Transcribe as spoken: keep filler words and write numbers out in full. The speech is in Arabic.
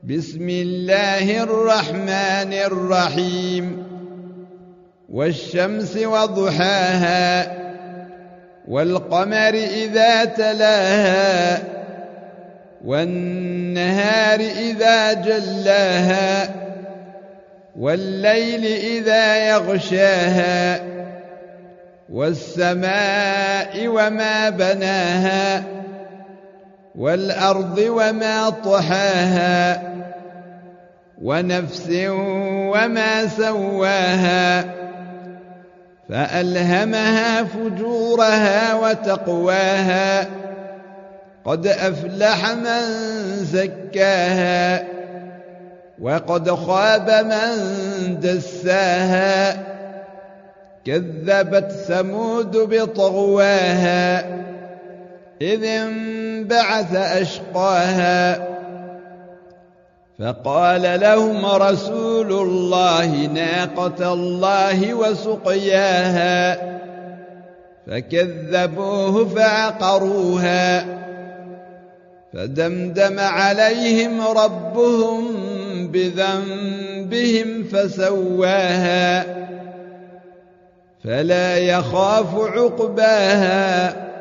بسم الله الرحمن الرحيم والشمس وضحاها والقمر إذا تلاها والنهار إذا جلاها والليل إذا يغشاها والسماء وما بناها والأرض وما طحاها ونفس وما سواها فألهمها فجورها وتقواها قد أفلح من زكاها وقد خاب من دساها كذبت ثمود بطغواها إذ انبعث أشقاها فقال لهم رسول الله ناقة الله وسقياها فكذبوه فعقروها فدمدم عليهم ربهم بذنبهم فسواها فلا يخاف عقباها